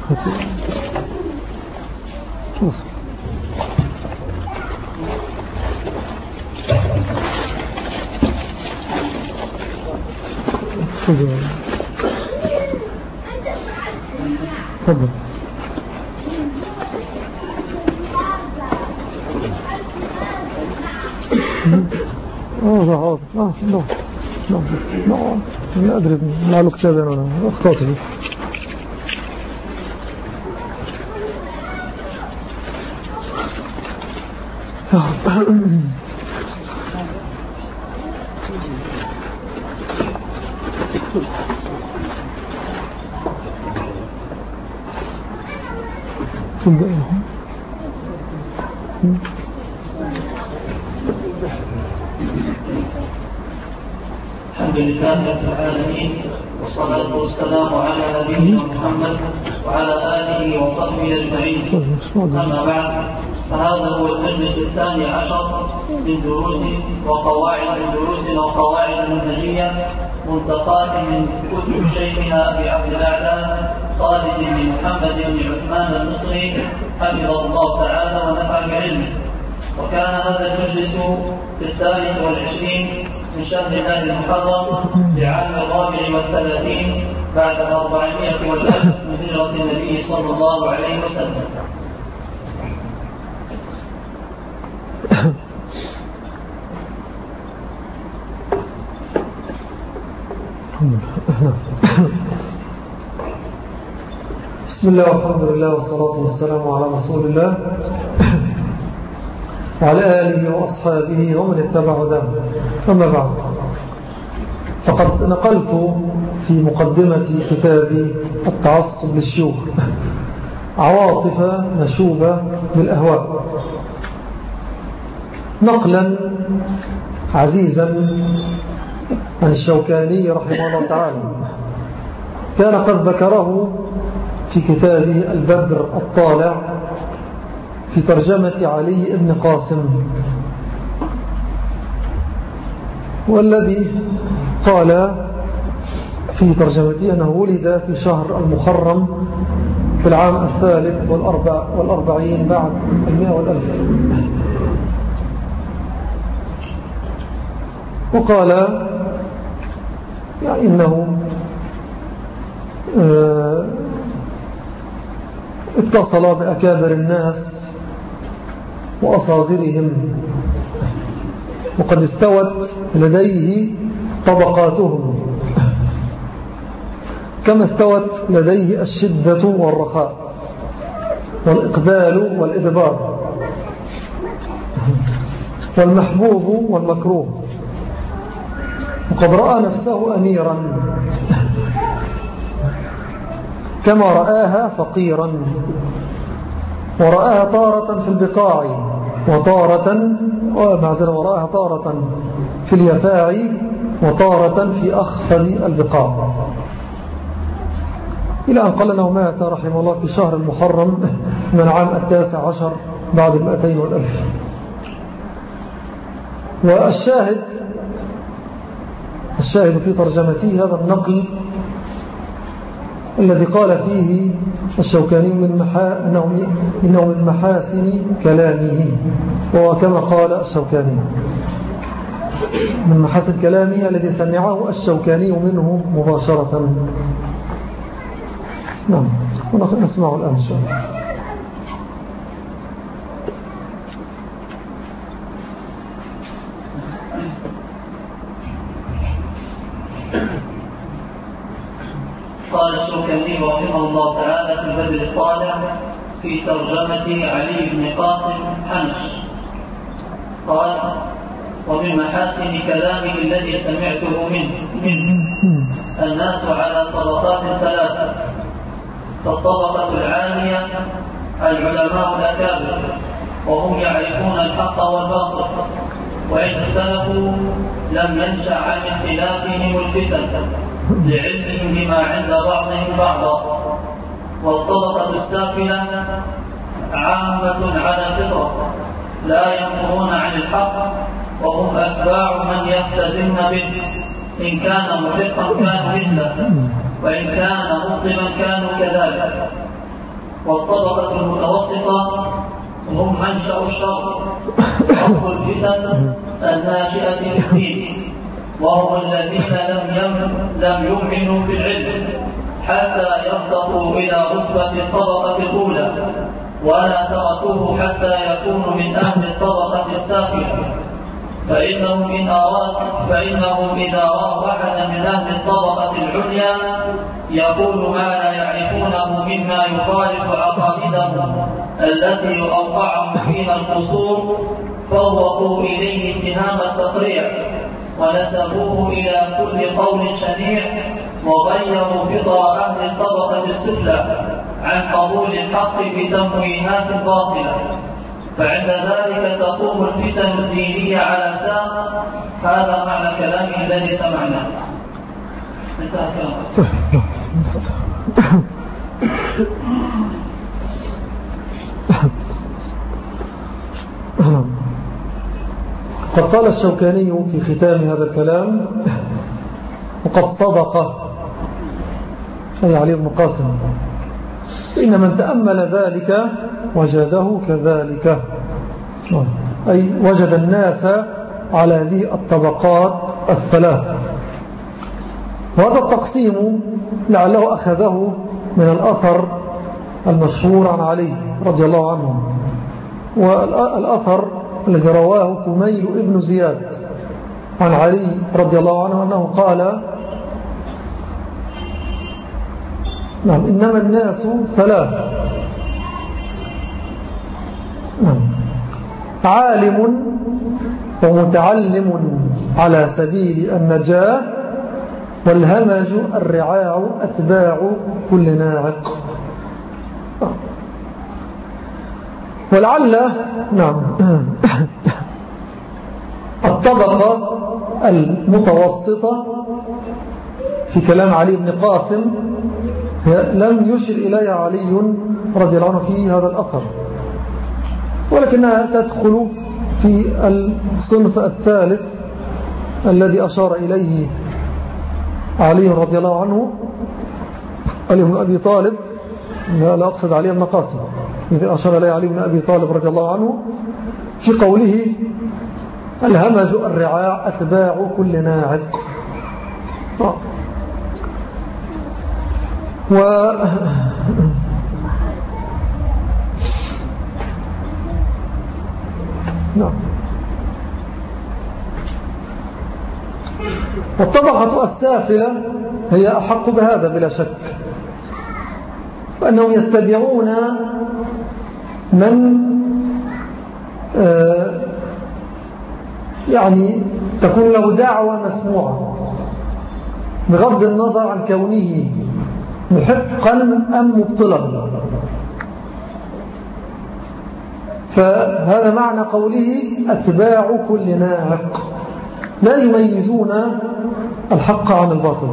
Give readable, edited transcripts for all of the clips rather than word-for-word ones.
خلاص تفضل. لا أدري ما له كتاب أنا أخطأت فيه. الحمد لله رب العالمين، والصلاة والسلام على نبينا محمد وعلى آله وصحبه أجمعين. أما بعد، فهذا هو المجلس 12 من دروس وقواعد منهجية منتقاة من كتب شيخنا أبي عبد الأعلى خالد بن محمد بن عثمان المصري حفظه الله تعالى ونفع بعلمه. وكان هذا المجلس في 23 من شهر الله المحرم لعام 34 بعد 400 والألف من هجرة النبي صلى الله عليه وسلم. بسم الله والحمد لله والصلاة والسلام على رسول الله وعلى آله وأصحابه ومن اتبع هداه. أما بعد، فقد نقلت في مقدمة كتابي التعصب للشيوخ عواطف مشوبة بالأهواء نقلا عزيزا عن الشوكاني رحمه الله تعالى، كان قد ذكره في كتابه البدر الطالع في ترجمة علي بن قاسم، والذي قال في ترجمته أنه ولد في شهر المحرم في العام 43 بعد 100 وقال يعني إنه اتصل بأكابر الناس وأصاغرهم، وقد استوت لديه طبقاتهم كما استوت لديه الشدة والرخاء والإقبال والإدبار والمحبوب والمكروه، وقد رأى نفسه أميرا كما رآها فقيرا، ورآها طارة في البقاع ورآها طارة في اليفاع وطارة في أخفض البقاع، إلى أن قال أنه مات رحمه الله في شهر المحرم من العام 19 بعد 200 والألف. والشاهد في ترجمته هذا النقل الذي قال فيه الشوكاني إنه من محاسن كلامه، وكما قال الشوكاني من محاسن كلامه الذي سمعه الشوكاني منه مباشرة. نعم، ونسمعه الآن إن شاء الله. قال الشوكاني رحمه الله تعالى في البدر الطالع في ترجمة علي بن قاسم حنش، قال: ومن محاسن كلامه الذي سمعته منه الناس على طبقات ثلاثة: فالطبقة العالية العلماء الأكابر، وهم يعرفون الحق والباطل، وإن اختلفوا لم ينشأ عن اختلافهم الفتن لعلمهم بما عند بعضهم بعضا. والطبقة السافلة عامة على فطرة لا ينفرون عن الحق، وهم أتباع من يقتدون به، إن كان محقا كانوا مثله، وإن كان مبطلا كانوا كذلك. والطبقة المتوسطة هم منشأ الشر وأصل الفتن الناشئة في الدين، وهم الذين لم يؤمنوا في العلم حتى يرتقوا إلى رتبة الطبقة الأولى، ولا تركوه حتى يكونوا من أهل الطبقة السافلة، فإنهم إذا رأوا أحدا من أهل الطبقة العليا يقول ما لا يعرفونه مما يخالف عقائدهم التي أوقعهم فيها القصور، فوقوا إليه اتهام التطريع ونسبوه إلى كل قول شنيع، وغيروا فطر أهل الطبقة السفلى عن قبول الحق بتمويهات باطلة، فعند ذلك تقوم الفتن الدينية على ساق. هذا معنى كلامه الذي سمعناه. انتهى كلامه. قد قال الشوكاني في ختام هذا الكلام: وقد صدق أي علي بن قاسم، إن من تأمل ذلك وجده كذلك، أي وجد الناس على هذه الطبقات الثلاث. وهذا التقسيم لعله أخذه من الأثر المشهور عن علي رضي الله عنه، والأثر الذي رواه كميل ابن زياد عن علي رضي الله عنه أنه قال: نعم، إنما الناس ثلاث: عالم ومتعلم على سبيل النجاة، والهمج الرعاع أتباع كل ناعق. ولعل الطبقة المتوسطة في كلام علي بن قاسم لم يشر إليها علي رضي الله عنه في هذا الأثر، ولكنها تدخل في الصنف الثالث الذي أشار إليه علي رضي الله عنه، علي بن أبي طالب، لا أقصد علي بن قاسم، إذا أشار إليه علي بن أبي طالب رضي الله عنه في قوله: الهمج الرعاع أتباع كل ناعق. والطبقة السافلة هي أحق بهذا بلا شك، فأنهم يتبعون من يعني تكون له دعوة مسموعة بغض النظر عن كونه محقا أم مبطلا. فهذا معنى قوله أتباع كل ناعق، لا يميزون الحق عن الباطل.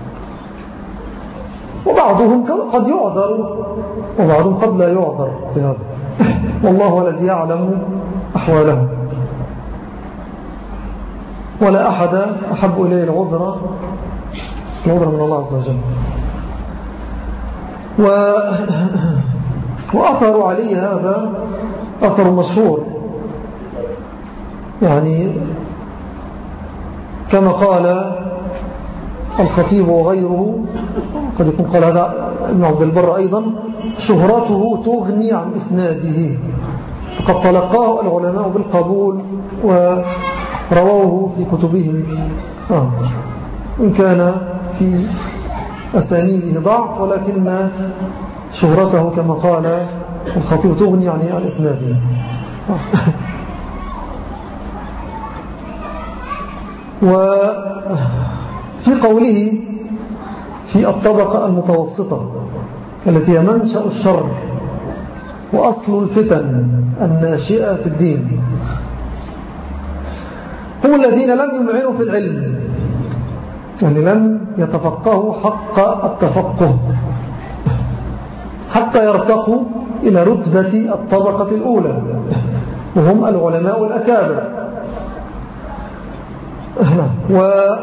وبعضهم قد يعذر وبعضهم قد لا يعذر في هذا، والله الذي يعلم أحوالهم، ولا أحد أحب إليه العذر من الله عز وجل. وأثر عليه هذا أثر مشهور، يعني كما قال الخطيب وغيره، قد يكون قال هذا ابن عبد البر أيضا: شهرته تغني عن إسناده، فقد تلقاه العلماء بالقبول ورووه في كتبهم، إن كان في أسانيده ضعف، ولكن شهرته كما قال الخطيب تغني عن إسناده. وفي قوله في الطبقة المتوسطة التي هي منشأ الشر وأصل الفتن الناشئة في الدين، هم الذين لم يمعنوا في العلم، يعني لم يتفقهوا حق التفقه حتى يرتقوا إلى رتبة الطبقة الأولى، وهم العلماء الأكابر.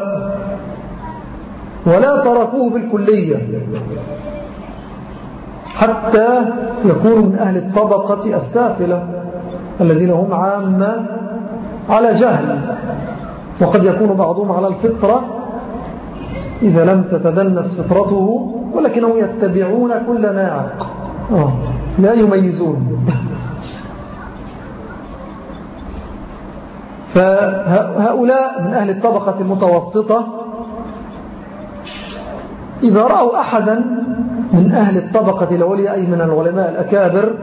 ولا تركوه بالكلية، حتى يكونوا من أهل الطبقة السافلة الذين هم عامة على جهل، وقد يكون بعضهم على الفطرة إذا لم تتدنس فطرته، ولكنهم يتبعون كل ناعق لا يميزون. فهؤلاء من أهل الطبقة المتوسطة إذا رأوا أحدا من أهل الطبقة العليا أي من العلماء الأكابر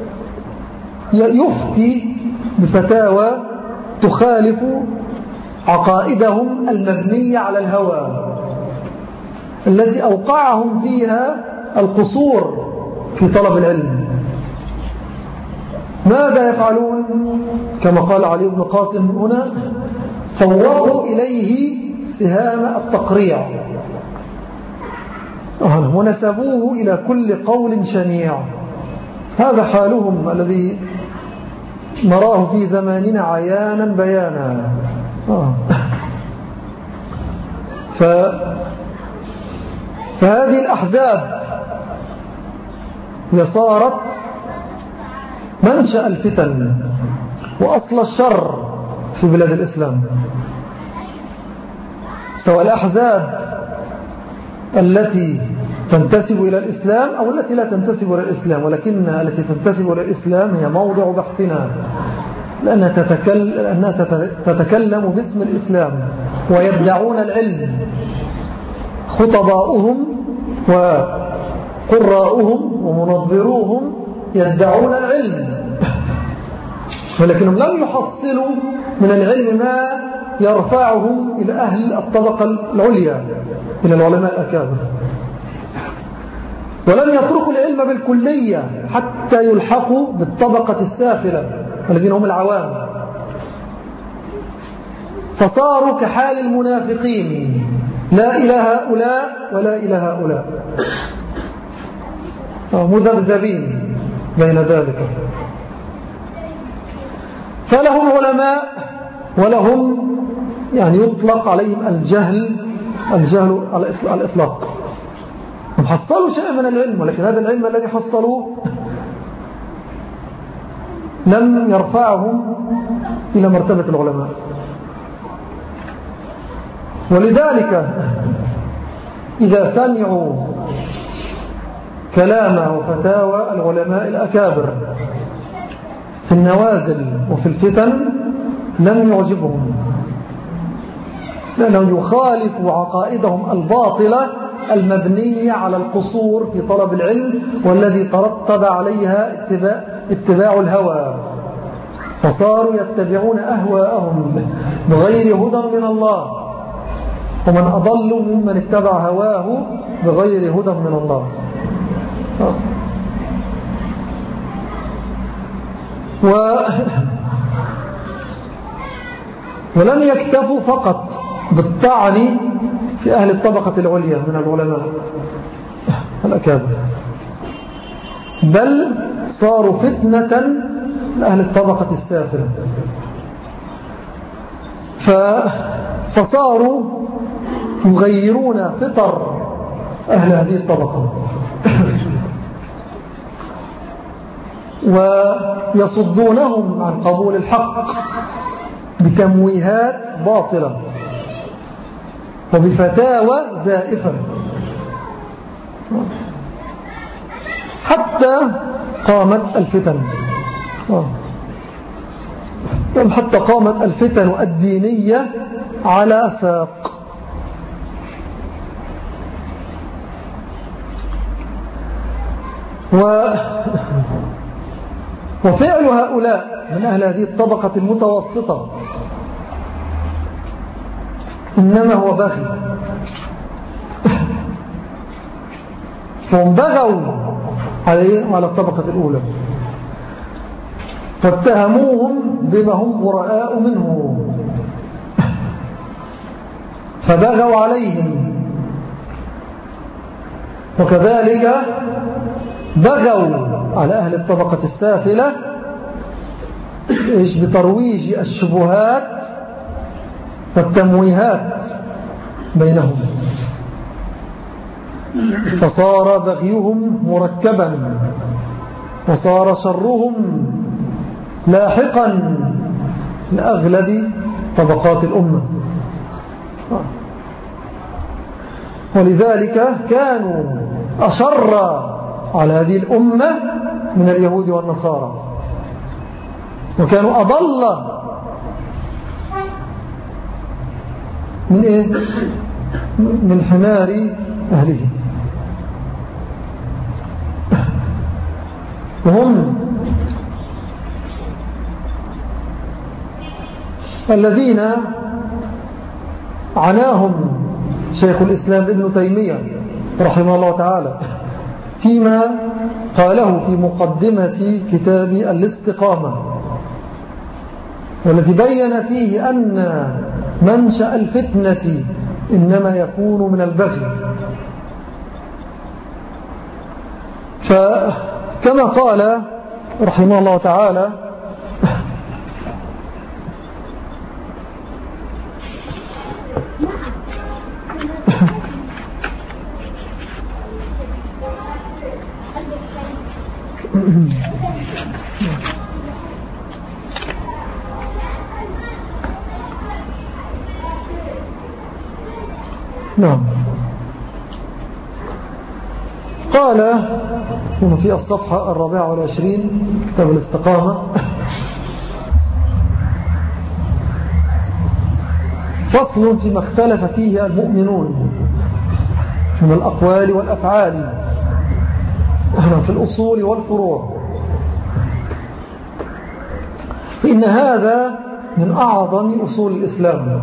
يفتي بفتاوى تخالف عقائدهم المبنية على الهوى الذي أوقعهم فيها القصور في طلب العلم، ماذا يفعلون؟ كما قال علي بن قاسم هنا: فوضوا إليه سهام التقريع ونسبوه إلى كل قول شنيع. هذا حالهم الذي نراه في زماننا عيانا بيانا. فهذه الأحزاب هي صارت منشأ الفتن وأصل الشر في بلاد الإسلام، سواء الأحزاب التي تنتسب إلى الإسلام أو التي لا تنتسب إلى الإسلام، ولكن التي تنتسب إلى الإسلام هي موضع بحثنا، لأنها تتكلم باسم الإسلام ويدعون العلم. خطباؤهم وقراؤهم ومنظروهم يدعون العلم، ولكنهم لم يحصلوا من العلم ما يرفعهم إلى أهل الطبقة العليا، إلى العلماء الأكابر، ولم يتركوا العلم بالكلية حتى يلحقوا بالطبقة السافلة الذين هم العوام، فصاروا كحال المنافقين، لا إلى هؤلاء ولا إلى هؤلاء، مذبذبين بين ذلك. فلهم علماء ولهم يعني يطلق عليهم الجهل على الإطلاق. هم حصلوا شيء من العلم، ولكن هذا العلم الذي حصلوه لم يرفعهم إلى مرتبة العلماء. ولذلك إذا سمعوا كلام وفتاوى العلماء الأكابر في النوازل وفي الفتن لم يعجبهم، لأنه يخالف عقائدهم الباطلة المبنية على القصور في طلب العلم، والذي ترتب عليها اتباع الهوى، فصاروا يتبعون أهواءهم بغير هدى من الله، ومن أضل ممن اتبع هواه بغير هدى من الله. ولم يكتفوا فقط بالطعن في أهل الطبقة العليا من العلماء الأكابر، بل صاروا فتنة لأهل الطبقة السافلة، فصاروا يغيرون فطر أهل هذه الطبقة ويصدونهم عن قبول الحق بتمويهات باطلة وبفتاوى زائفة، حتى قامت الفتن حتى قامت الفتن الدينية على ساق. وفعل هؤلاء من أهل هذه الطبقة المتوسطة إنما هو بغي، فهم بغوا على الطبقة الأولى فاتهموهم بما هم براء منه، فبغوا عليهم، وكذلك بغوا على أهل الطبقة السافلة بترويج الشبهات والتمويهات بينهم. فصار بغيهم مركبا وصار شرهم لاحقا لأغلب طبقات الأمة. ولذلك كانوا أشر على هذه الأمة من اليهود والنصارى، وكانوا أضل من إيه؟ من حمار أهله. وهم الذين عناهم شيخ الإسلام ابن تيمية رحمه الله تعالى فيما قاله في مقدمة كتاب الاستقامة، والذي بين فيه أن منشأ الفتنة إنما يكون من البغي. فكما قال رحمه الله تعالى: نعم، قال هنا في الصفحة 24 كتاب الاستقامة: فصل فيما اختلف فيه المؤمنون من الأقوال والأفعال في الأصول والفروع، فإن هذا من أعظم أصول الإسلام،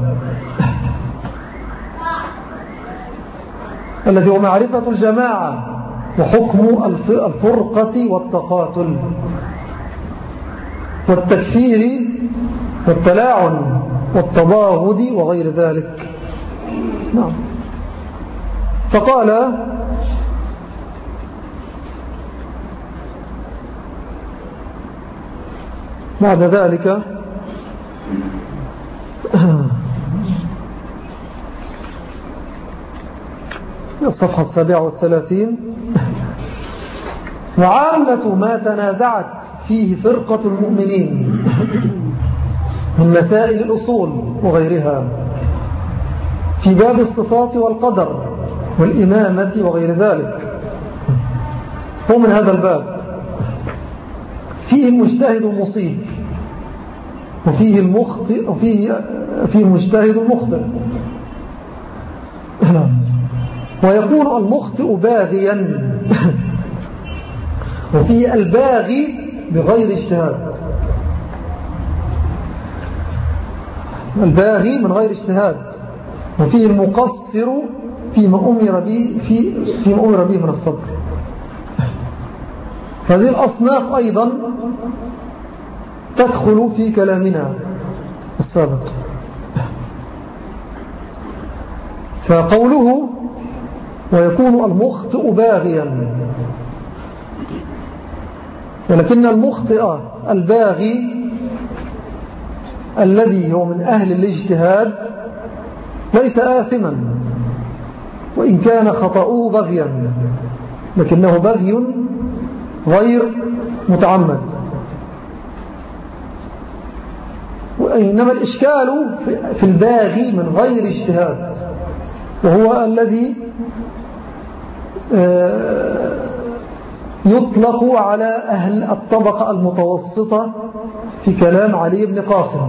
الذي هو معرفة الجماعة وحكم الفرقة والتقاتل والتكفير والتلاعن والتباغض وغير ذلك. نعم. فقال: بعد ذلك الصفحة 37: وعامة ما تنازعت فيه فرقة المؤمنين من مسائل الأصول وغيرها في باب الصفات والقدر والإمامة وغير ذلك، هو من هذا الباب فيه المجتهد المصيب وفيه المخطئ وفيه المجتهد المخطئ، ويكون المخطئ باغيا وفيه الباغي بغير اجتهاد، الباغي من غير اجتهاد، وفيه المقصر فيما أمر به من الصبر. هذه الأصناف أيضا تدخل في كلامنا السابق. فقوله: ويكون المخطئ باغيا، ولكن المخطئ الباغي الذي هو من أهل الاجتهاد ليس آثما، وإن كان خطأه بغيا، لكنه بغي غير متعمد. وإنما الإشكال في الباغي من غير اجتهاد، وهو الذي يطلق على أهل الطبقة المتوسطة في كلام علي بن قاسم،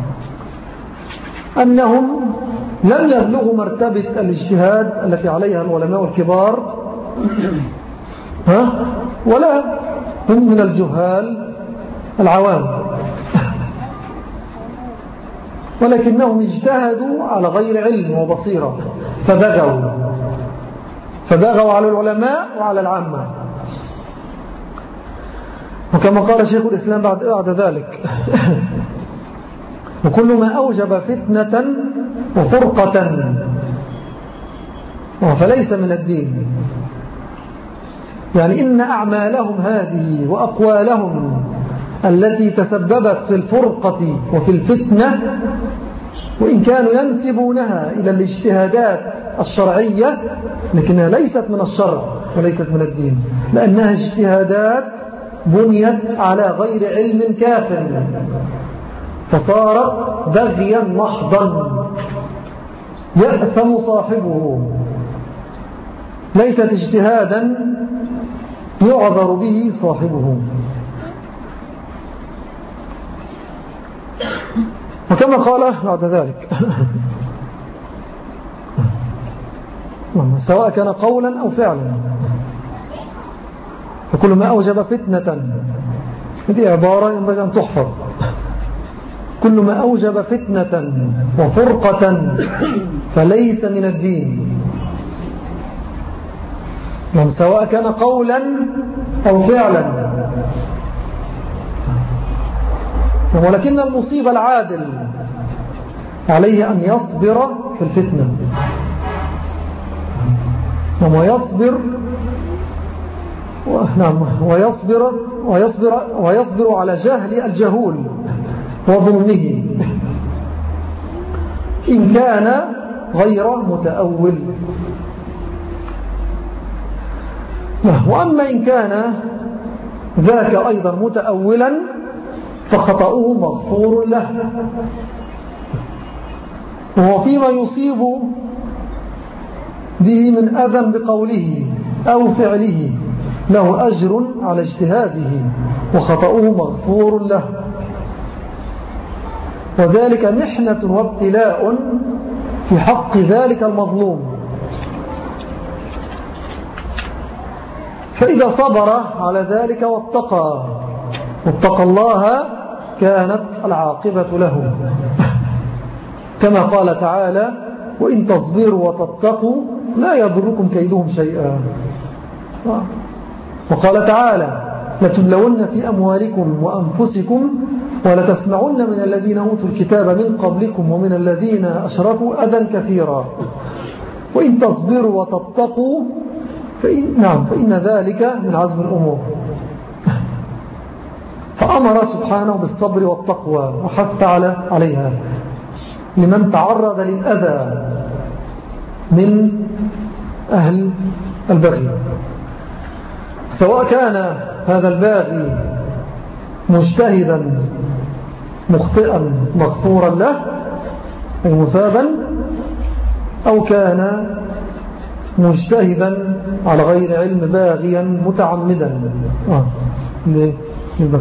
أنهم لم يبلغوا مرتبة الاجتهاد التي عليها العلماء الكبار، ولا هم من الجهال العوام، ولكنهم اجتهدوا على غير علم وبصيرة فبغوا على العلماء وعلى العامة. وكما قال شيخ الإسلام بعد ذلك: وكل ما أوجب فتنة وفرقة فليس من الدين. يعني إن أعمالهم هذه وأقوالهم التي تسببت في الفرقة وفي الفتنة وإن كانوا ينسبونها إلى الاجتهادات الشرعية، لكنها ليست من الشرع وليست من الدين، لأنها اجتهادات بنيت على غير علم كاف، فصارت بغيا محضا يأثم صاحبه، ليست اجتهادا يعذر به صاحبه. وكما قال بعد ذلك سواء كان قولا أو فعلا، فكل ما أوجب فتنة، هذه عبارة ينبغي أن تحفظ، كل ما أوجب فتنة وفرقة فليس من الدين، سواء كان قولا أو فعلا. ولكن المصيب العادل عليه أن يصبر في الفتنة، ويصبر على جهل الجهول وظلمه إن كان غير متأول. وأما إن كان ذاك أيضا متأولا فخطأه مغفور له، وهو فيما يصيب به من أذى بقوله أو فعله له أجر على اجتهاده وخطأه مغفور له، وذلك محنة وابتلاء في حق ذلك المظلوم. فإذا صبر على ذلك واتقى الله كانت العاقبة له، كما قال تعالى: وإن تصبروا وتتقوا لا يضركم كيدهم شيئا. وقال تعالى: لتبلون في أموالكم وأنفسكم ولتسمعن من الذين أوتوا الكتاب من قبلكم ومن الذين أشركوا أذى كثيرا وإن تصبروا وتتقوا فإن ذلك من عزم الأمور. فأمر سبحانه بالصبر والتقوى وحث عليها لمن تعرض للأذى من أهل البغي، سواء كان هذا الباغي مجتهدا مخطئا مغفورا له أي مثابا، أو كان مجتهدا على غير علم باغيا متعمدا للبغي.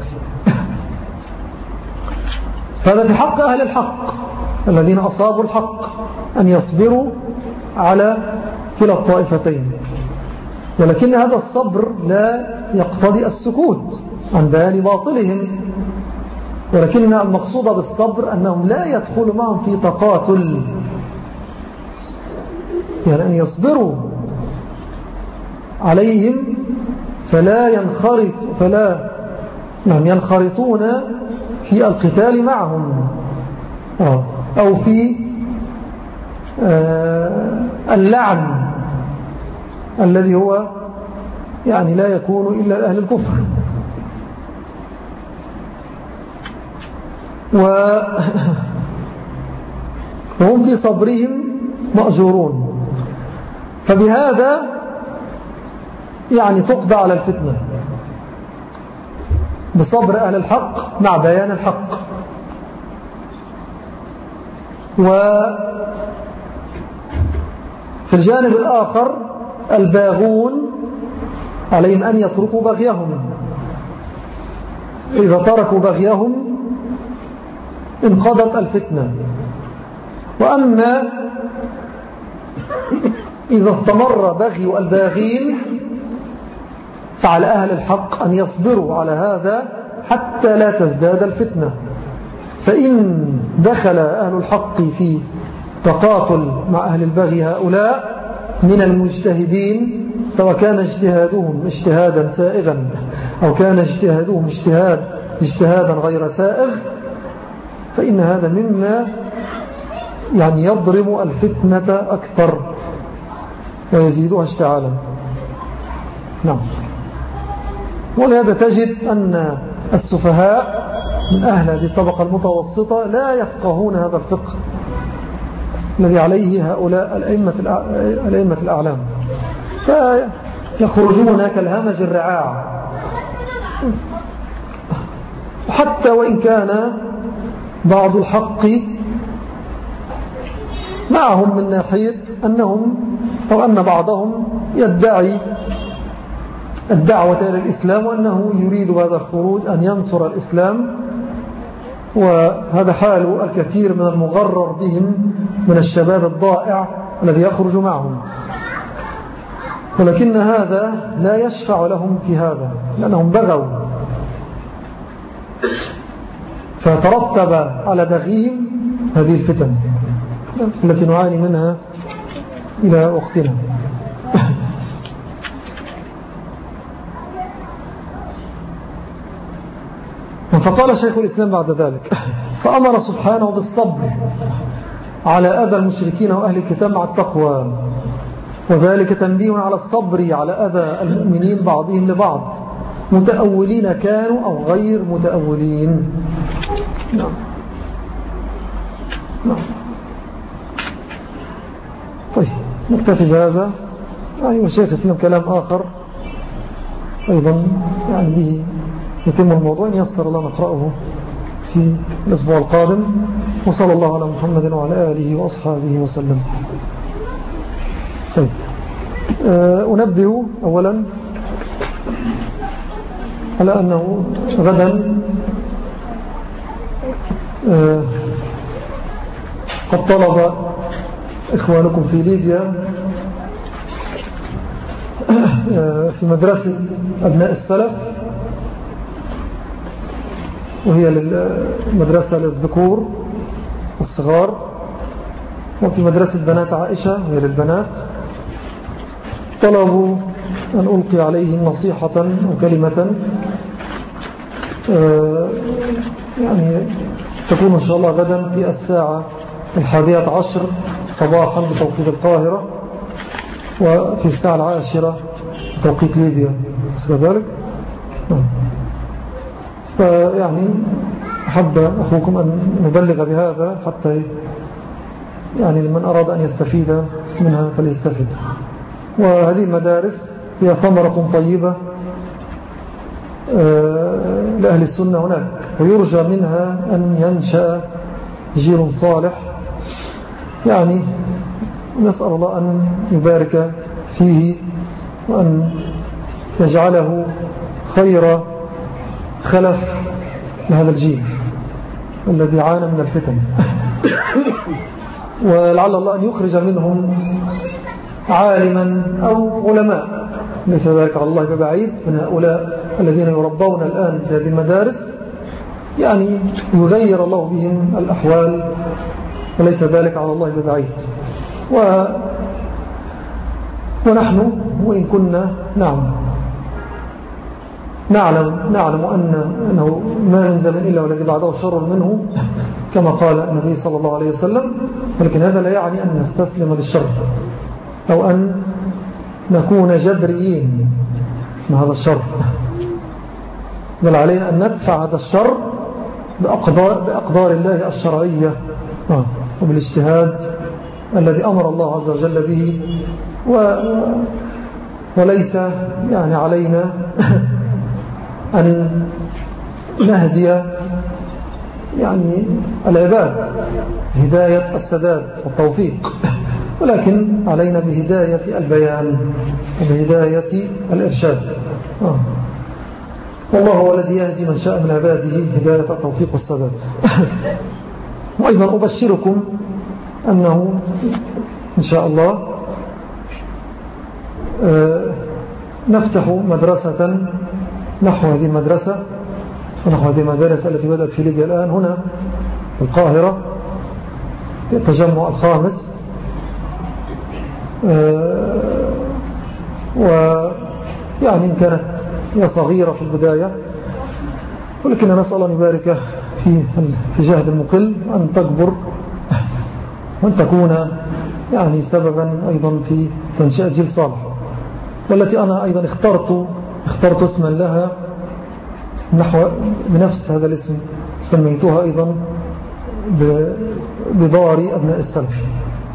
فهذا في حق أهل الحق الذين أصابوا الحق أن يصبروا على كلا الطائفتين، ولكن هذا الصبر لا يقتضي السكوت عن بيان باطلهم، ولكن المقصود بالصبر أنهم لا يدخلوا معهم في تقاتل، يعني أن يصبروا عليهم فلا ينخرطون في القتال معهم أو في اللعن الذي هو يعني لا يكون إلا أهل الكفر. وهم في صبرهم مأجورون، فبهذا يعني تقضى على الفتنة بصبر أهل الحق مع بيان الحق. وفي الجانب الآخر الباغون عليهم أن يتركوا بغيهم، إذا تركوا بغيهم انقضت الفتنة. وأما إذا استمر بغي الباغين فعلى أهل الحق أن يصبروا على هذا حتى لا تزداد الفتنة، فإن دخل أهل الحق في تقاتل مع أهل البغي هؤلاء من المجتهدين، سواء كان اجتهادهم اجتهادا سائغا أو كان اجتهادهم اجتهادا غير سائغ، فإن هذا مما يعني يضرم الفتنة أكثر ويزيدها اشتعالا. نعم. ولهذا تجد أن السفهاء من أهل هذه الطبقة المتوسطة لا يفقهون هذا الفقه الذي عليه هؤلاء الأئمة الأعلام، فيخرجون كالهمج الرعاع. حتى وإن كان بعض الحق معهم من ناحية أنهم أو أن بعضهم يدعي الدعوة إلى الإسلام وأنه يريد بهذا الخروج أن ينصر الإسلام، وهذا حال الكثير من المغرر بهم من الشباب الضائع الذي يخرج معهم، ولكن هذا لا يشفع لهم في هذا لأنهم بغوا، فترتب على بغيهم هذه الفتن التي نعاني منها إلى وقتنا. فقال شيخ الإسلام بعد ذلك: فأمر سبحانه بالصبر على أذى المشركين وأهل الكتاب مع التقوى، وذلك تنبيه على الصبر على أذى المؤمنين بعضهم لبعض، متأولين كانوا أو غير متأولين. نعم. نعم. طيب نكتفي بهذا. وشيخ الإسلام كلام آخر أيضا يعني به يتم الموضوع، إن يسر الله نقرأه في الأسبوع القادم. وصلى الله على محمد وعلى آله وأصحابه وسلم. طيب أنبه أولا على أنه غدا قد طلب إخوانكم في ليبيا في مدرسة أبناء السلف، وهي مدرسة للذكور والصغار، وفي مدرسة بنات عائشة وهي للبنات، طلبوا أن ألقي عليهم نصيحة وكلمة يعني تكون إن شاء الله غدا في 11:10 صباحا بتوقيت القاهرة، وفي 10:10 بتوقيت ليبيا كذلك. فيعني أحب أخوكم أن نبلغ بهذا حتى يعني لمن أراد أن يستفيد منها فليستفيد. وهذه المدارس هي ثمرة طيبة لأهل السنة هناك، ويرجى منها أن ينشأ جيل صالح، يعني نسأل الله أن يبارك فيه وأن يجعله خير خلف لهذا الجيل الذي عانى من الفتن. ولعل الله أن يخرج منهم عالما أو علماء، ليس ذلك على الله ببعيد، من هؤلاء الذين يربون الآن في هذه المدارس، يعني يغير الله بهم الأحوال، وليس ذلك على الله ببعيد. ونحن وإن كنا نعلم أنه ما من زمن إلا والذي بعده شر منه، كما قال النبي صلى الله عليه وسلم، ولكن هذا لا يعني أن نستسلم للشر أو أن نكون جبريين من هذا الشر، بل علينا أن ندفع هذا الشر بأقدار الله الشرعية وبالاجتهاد الذي أمر الله عز وجل به، وليس يعني علينا أن نهدي يعني العباد هداية السداد والتوفيق، ولكن علينا بهداية البيان وبهداية الإرشاد. والله هو الذي يهدي من شاء من عباده هداية التوفيق والسداد. وأيضا أبشركم أنه إن شاء الله نفتح مدرسة نحو هذه المدرسة ونحو هذه المدارس التي بدأت في ليبيا الآن هنا في القاهرة في التجمع الخامس. ويعني إن كانت هي صغيرة في البداية، ولكن نسأل الله أن يبارك في جهد المقل أن تكبر وأن تكون يعني سببا أيضا في تنشئة جيل صالح، والتي أنا أيضا اخترت اسما لها نحو بنفس هذا الاسم، سميتها أيضا بدار أبناء السلف،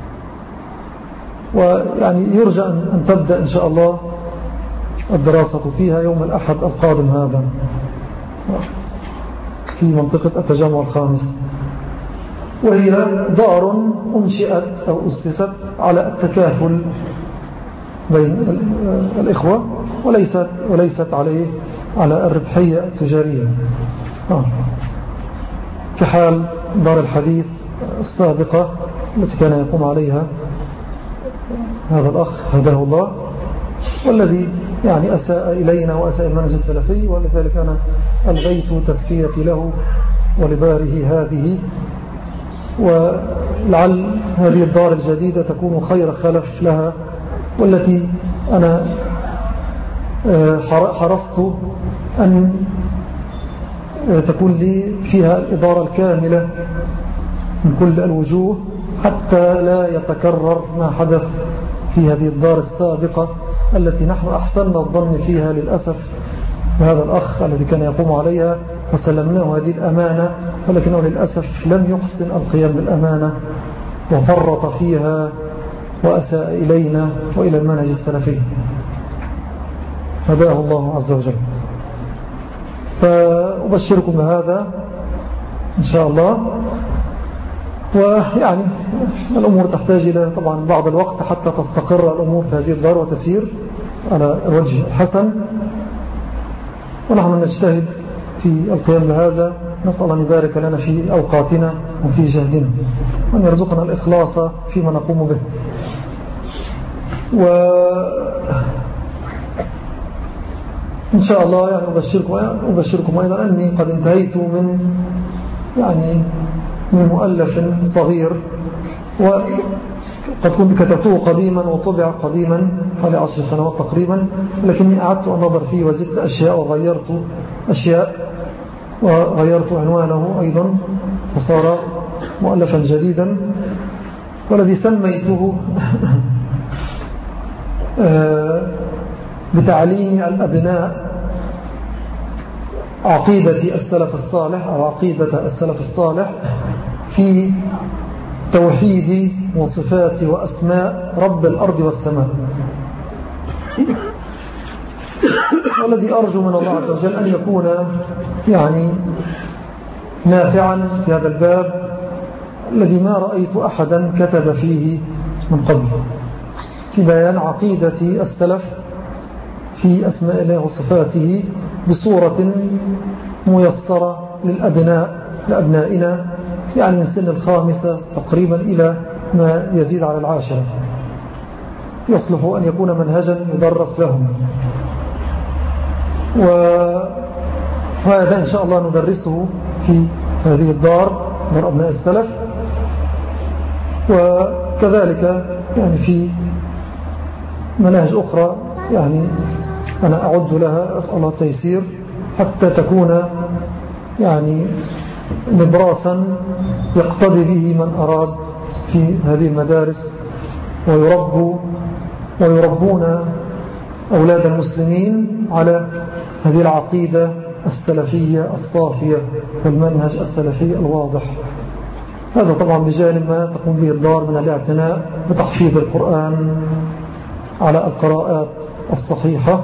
ويعني يرجى أن تبدأ إن شاء الله الدراسة فيها يوم الأحد القادم هذا في منطقة التجمع الخامس. وهي دار أنشئت أو أسست على التكافل بين الإخوة وليست على الربحية التجارية، كحال دار الحديث السابقة التي كان يقوم عليها هذا الأخ هداه الله، والذي يعني أساء إلينا وأساء المنهج السلفي، ولذلك أنا ألغيت تزكيتي له ولداره هذه، ولعل هذه الدار الجديدة تكون خير خلف لها، والتي أنا حرصت أن تكون لي فيها الإدارة الكاملة من كل الوجوه، حتى لا يتكرر ما حدث في هذه الدار السابقة التي نحن أحسننا الظن فيها للأسف بهذا الأخ الذي كان يقوم عليها، وسلمناه هذه الأمانة، ولكنه للأسف لم يحسن القيام بالأمانة وفرط فيها وأساء إلينا وإلى المنهج السلفي، هداه الله عز وجل. فأبشركم بهذا إن شاء الله. ويعني الأمور تحتاج إلى طبعا بعض الوقت حتى تستقر الأمور في هذه الدار وتسير على الوجه الحسن، ونحن نجتهد في القيام بهذا. نسأل أن يبارك لنا في أوقاتنا وفي جهدنا، وأن يرزقنا الإخلاص فيما نقوم به. وإن شاء الله يعني أبشركم أيضا أني قد انتهيت من مؤلف صغير، وقد كنت كتبته قديما وطبع قديما حوالي 10 سنوات تقريبا، لكني أعدت النظر فيه وزدت أشياء وغيرت أشياء وغيرت عنوانه أيضا فصار مؤلفا جديدا، والذي سميته بتعليم الأبناء عقيدة السلف الصالح أو عقيدة السلف الصالح في توحيد وصفات وأسماء رب الأرض والسماء، والذي أرجو من الله عز وجل أن يكون يعني نافعا في هذا الباب الذي ما رأيت أحدا كتب فيه من قبل، في بيان عقيدة السلف في أسماء الله وصفاته بصورة ميسرة لأبنائنا، يعني من سن 5 تقريبا إلى ما يزيد على 10، يصلح أن يكون منهجا يدرس لهم. وهذا إن شاء الله ندرسه في هذه الدار، دار أبناء السلف، وكذلك يعني في مناهج أخرى يعني أنا أعد لها، أسأل الله التيسير حتى تكون يعني نبراسا يقتدي به من أراد في هذه المدارس، ويربون أولاد المسلمين على هذه العقيدة السلفية الصافية والمنهج السلفي الواضح. هذا طبعا بجانب ما تقوم به الدار من الاعتناء بتحفيظ القرآن على القراءات الصحيحة،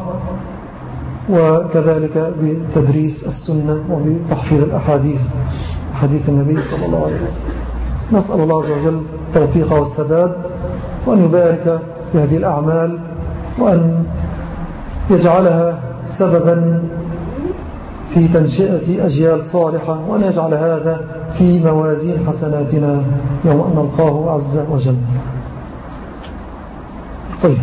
وكذلك بتدريس السنة وبتحفيظ الأحاديث، حديث النبي صلى الله عليه وسلم. نسأل الله عز وجل التوفيق والسداد، وأن يبارك في هذه الأعمال، وأن يجعلها سببا في تنشئة أجيال صالحة، وأن يجعل هذا في موازين حسناتنا يوم أن نلقاه عز وجل. طيب،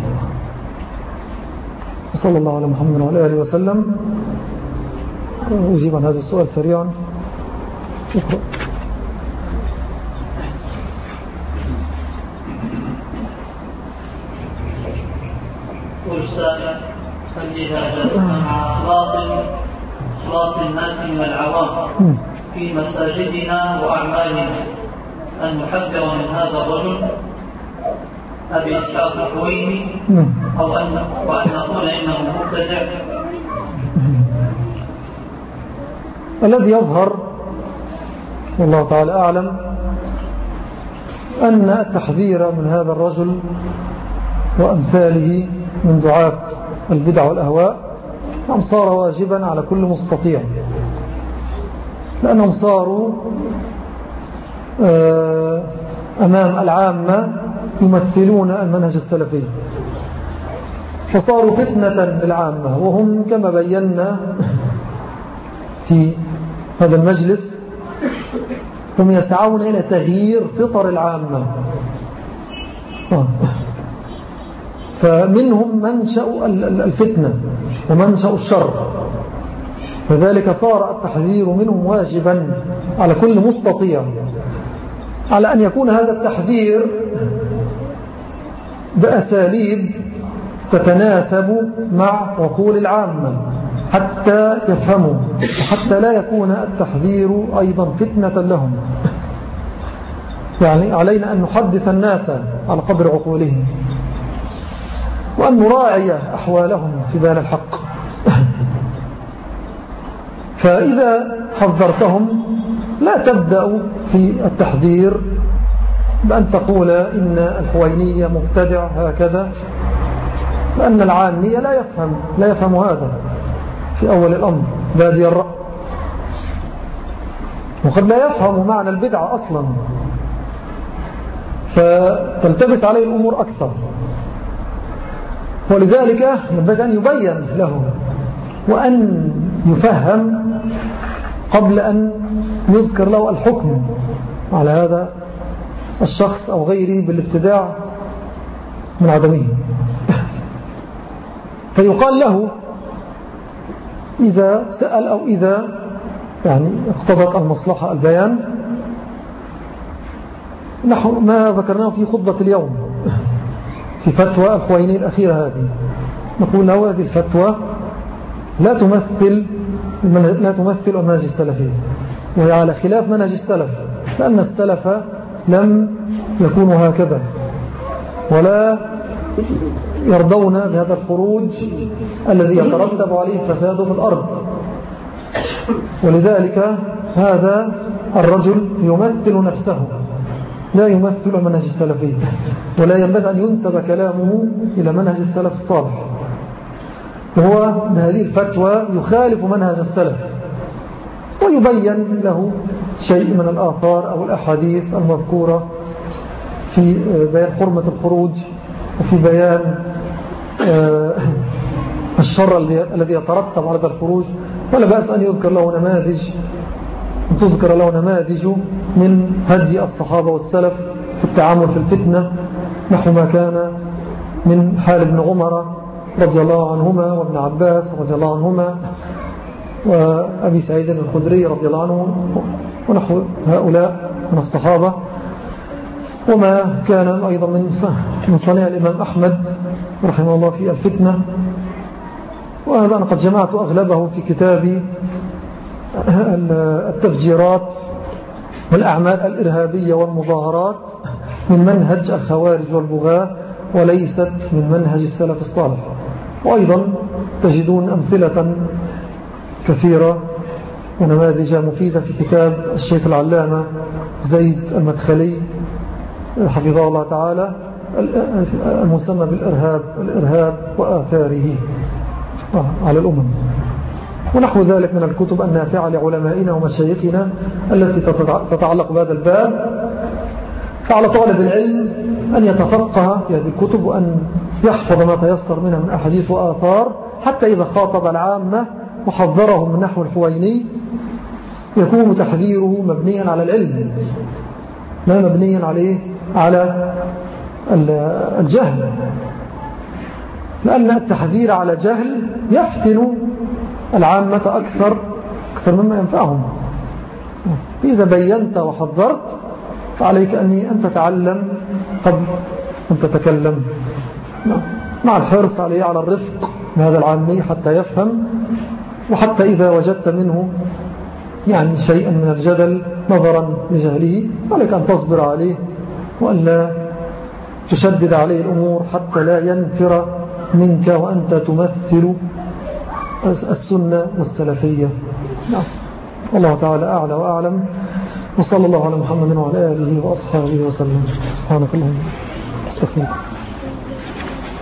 صلى الله على محمد وعلى آله وسلم. أجيب عن هذا السؤال سريعا. شكرا. والسائل هل إذا جلسنا مع أخلاق الناس من العوام في مساجدنا وأعمالنا أن نحذر من هذا الرجل أبي إسحاق الحويني، أو أن نقول إنه مبتدع؟ الذي يظهر والله تعالى أعلم أن التحذير من هذا الرجل وأمثاله من دعاة البدع والأهواء، صار واجبا على كل مستطيع، لأنهم صاروا أمام العامة يمثلون المنهج السلفي، فصاروا فتنة للعامة، وهم كما بينا في هذا المجلس هم يسعون إلى تغيير فطر العامة، فمنهم منشأ الفتنة ومنشأ الشر، فذلك صار التحذير منهم واجبا على كل مستطيع، على أن يكون هذا التحذير بأساليب تتناسب مع عقول العامة حتى يفهموا، وحتى لا يكون التحذير أيضا فتنة لهم. يعني علينا أن نحدث الناس على قدر عقولهم، وأن نراعي أحوالهم في بال الحق. فإذا حذرتهم لا تبدأ في التحذير بأن تقول إن الحوينية مبتدع هكذا، لأن العامية لا يفهم هذا في أول الأمر بادي الرأي، وقد لا يفهم معنى البدعة أصلا، فتلتبس عليه الأمور أكثر، ولذلك ينبغي أن يبين له وأن يفهم قبل أن يذكر له الحكم على هذا الشخص أو غيره بالابتداع من عدمه. فيقال له إذا سأل أو إذا يعني اقتضت المصلحة البيان، نحن ما ذكرناه في خطبة اليوم في فتوى الحويني الأخيرة هذه، نقول له هذه الفتوى لا تمثل المنهج السلفي، وهي على خلاف منهج السلف، لأن السلف لم يكونوا هكذا، ولا يرضون بهذا الخروج الذي يترتب عليه فساد في الأرض. ولذلك هذا الرجل يمثل نفسه، لا يمثل المنهج السلفي، ولا ينبغي أن ينسب كلامه إلى منهج السلف الصالح، وهو بهذه الفتوى يخالف منهج السلف، ويبين له شيء من الآثار أو الأحاديث المذكورة في بيان حرمة الخروج، وفي بيان الشر الذي يترتب على هذا الخروج، ولا بأس أن تذكر له نماذج من هدي الصحابة والسلف في التعامل في الفتنة، نحو ما كان من حال ابن عمر رضي الله عنهما، وابن عباس رضي الله عنهما، وأبي سعيد الخدري رضي الله عنه، ونحو هؤلاء من الصحابة، وما كان أيضا من صنيع الإمام أحمد رحمه الله في الفتنة. وهذا أنا قد جمعت أغلبه في كتابي التفجيرات والأعمال الإرهابية والمظاهرات من منهج الخوارج والبغاة، وليست من منهج السلف الصالح. وأيضا تجدون أمثلة كثيرة ونماذج مفيدة في كتاب الشيخ العلامة زيد المدخلي حفظه الله تعالى، المسمى بالإرهاب وآثاره على الأمم، ونحو ذلك من الكتب النافعة لعلمائنا ومشايخنا التي تتعلق بهذا الباب. فعلى طالب العلم أن يتفقه في هذه الكتب، وأن يحفظ ما تيسر منها من أحاديث وآثار، حتى إذا خاطب العامة وحذرهم من نحو الحويني يكون تحذيره مبنيا على العلم، لا مبنيا على الجهل، لأن التحذير على جهل يفتن العامة أكثر مما ينفعهم. إذا بينت وحذرت فعليك أن تتعلم قبل أن تتكلم، مع الحرص عليه على الرفق بهذا العامي حتى يفهم، وحتى إذا وجدت منه يعني شيئا من الجدل نظرا لجهله عليك أن تصبر عليه، وأن لا تشدد عليه الأمور حتى لا ينفر منك وأنت تمثل السنة والسلفية. والله تعالى أعلى وأعلم، وصلى الله على محمد وعلى آله وأصحابه وسلم. سبحانك اللهم استغفرك.